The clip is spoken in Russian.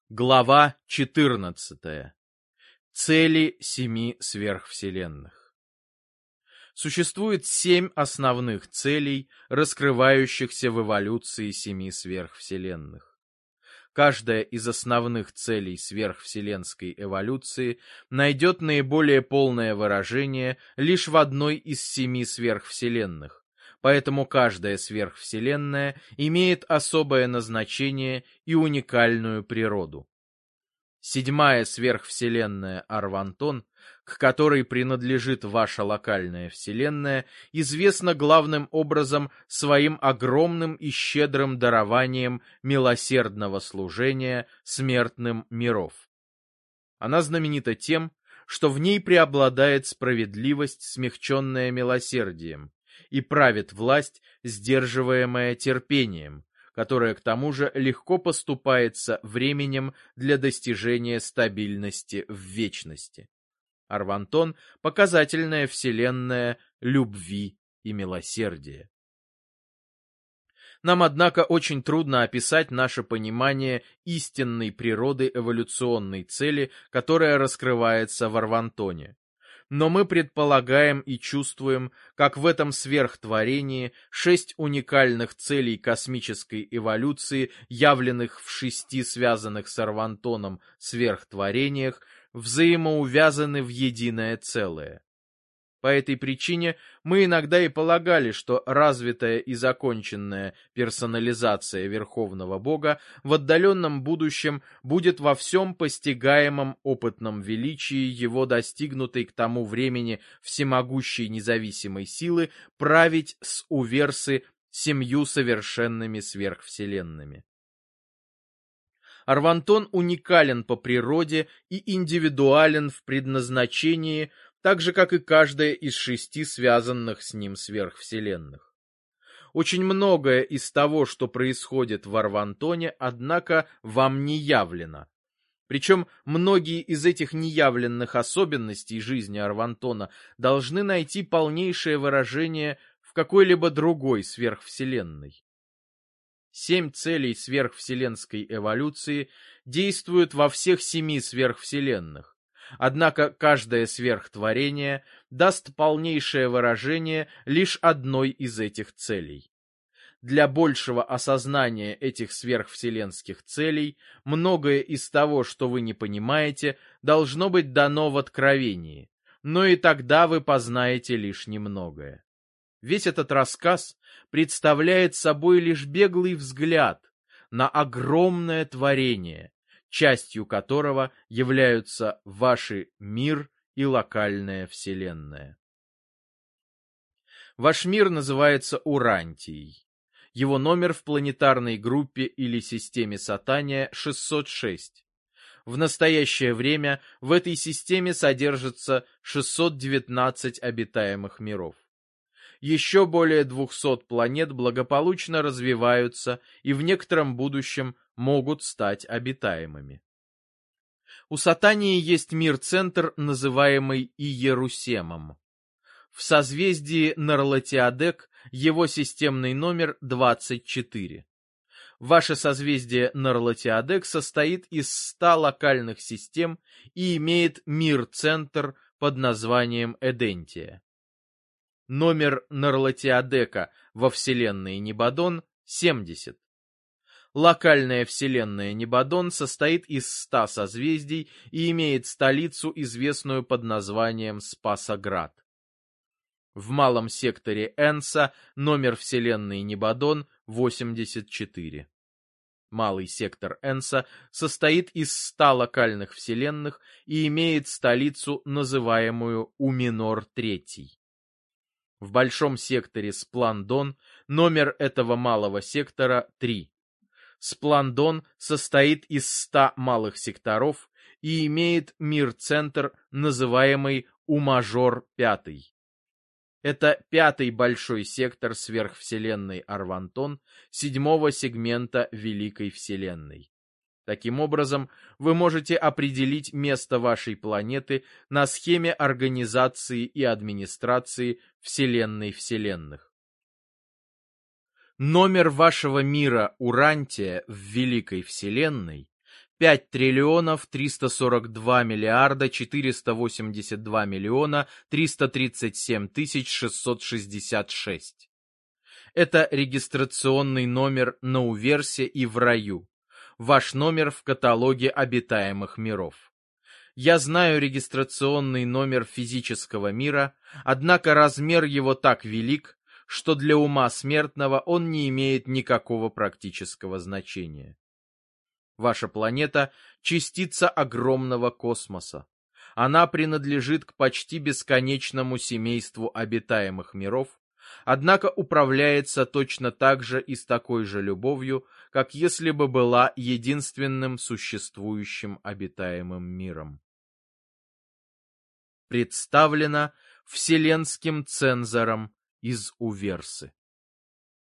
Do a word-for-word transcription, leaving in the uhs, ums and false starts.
Глава четырнадцатая. Цели семи сверхвселенных. Существует семь основных целей, раскрывающихся в эволюции семи сверхвселенных. Каждая из основных целей сверхвселенской эволюции найдет наиболее полное выражение лишь в одной из семи сверхвселенных, поэтому каждая сверхвселенная имеет особое назначение и уникальную природу. Седьмая сверхвселенная Арвантон, к которой принадлежит ваша локальная вселенная, известна главным образом своим огромным и щедрым дарованием милосердного служения смертным миров. Она знаменита тем, что в ней преобладает справедливость, смягченная милосердием, и правит власть, сдерживаемая терпением, которая к тому же легко поступается временем для достижения стабильности в вечности. Арвантон — показательная вселенная любви и милосердия. Нам, однако, очень трудно описать наше понимание истинной природы эволюционной цели, которая раскрывается в Арвантоне. Но мы предполагаем и чувствуем, как в этом сверхтворении шесть уникальных целей космической эволюции, явленных в шести связанных с Арвантоном сверхтворениях, взаимоувязаны в единое целое. По этой причине мы иногда и полагали, что развитая и законченная персонализация Верховного Бога в отдаленном будущем будет во всем постигаемом опытном величии его достигнутой к тому времени всемогущей независимой силы править с уверсы семью совершенными сверхвселенными. Арвантон уникален по природе и индивидуален в предназначении, так же, как и каждая из шести связанных с ним сверхвселенных. Очень многое из того, что происходит в Арвантоне, однако, вам не явлено. Причем многие из этих неявленных особенностей жизни Арвантона должны найти полнейшее выражение в какой-либо другой сверхвселенной. Семь целей сверхвселенской эволюции действуют во всех семи сверхвселенных. Однако каждое сверхтворение даст полнейшее выражение лишь одной из этих целей. Для большего осознания этих сверхвселенских целей многое из того, что вы не понимаете, должно быть дано в откровении, но и тогда вы познаете лишь немногое. Весь этот рассказ представляет собой лишь беглый взгляд на огромное творение, частью которого являются ваши мир и локальная вселенная. Ваш мир называется Урантией. Его номер в планетарной группе или системе Сатания шестьсот шесть. В настоящее время в этой системе содержится шестьсот девятнадцать обитаемых миров. Еще более двухсот планет благополучно развиваются и в некотором будущем могут стать обитаемыми. У Сатании есть мир-центр, называемый Иерусемом. В созвездии Нарлатиадек его системный номер двадцать четыре. Ваше созвездие Нарлатиадек состоит из ста локальных систем и имеет мир-центр под названием Эдентия. Номер Нарлатиадека во вселенной Небадон — семьдесят. Локальная вселенная Небадон состоит из ста созвездий и имеет столицу, известную под названием Спасоград. В малом секторе Энса номер вселенной Небадон — восемьдесят четыре. Малый сектор Энса состоит из ста локальных вселенных и имеет столицу, называемую Уминор-третий. В большом секторе Спландон номер этого малого сектора — три. Спландон состоит из ста малых секторов и имеет мир-центр, называемый Умажор-пятый. Это пятый большой сектор сверхвселенной Арвантон, седьмого сегмента Великой Вселенной. Таким образом, вы можете определить место вашей планеты на схеме организации и администрации Вселенной Вселенных. Номер вашего мира Урантия в Великой Вселенной пять триллионов триста сорок два миллиарда четыреста восемьдесят два миллиона триста тридцать семь тысяч шестьсот шестьдесят шесть. Это регистрационный номер на Уверсе и в раю. Ваш номер в каталоге обитаемых миров. Я знаю регистрационный номер физического мира, однако размер его так велик, что для ума смертного он не имеет никакого практического значения. Ваша планета — частица огромного космоса. Она принадлежит к почти бесконечному семейству обитаемых миров, однако управляется точно так же и с такой же любовью, как если бы была единственным существующим обитаемым миром. Представлена Вселенским цензором из Уверсы.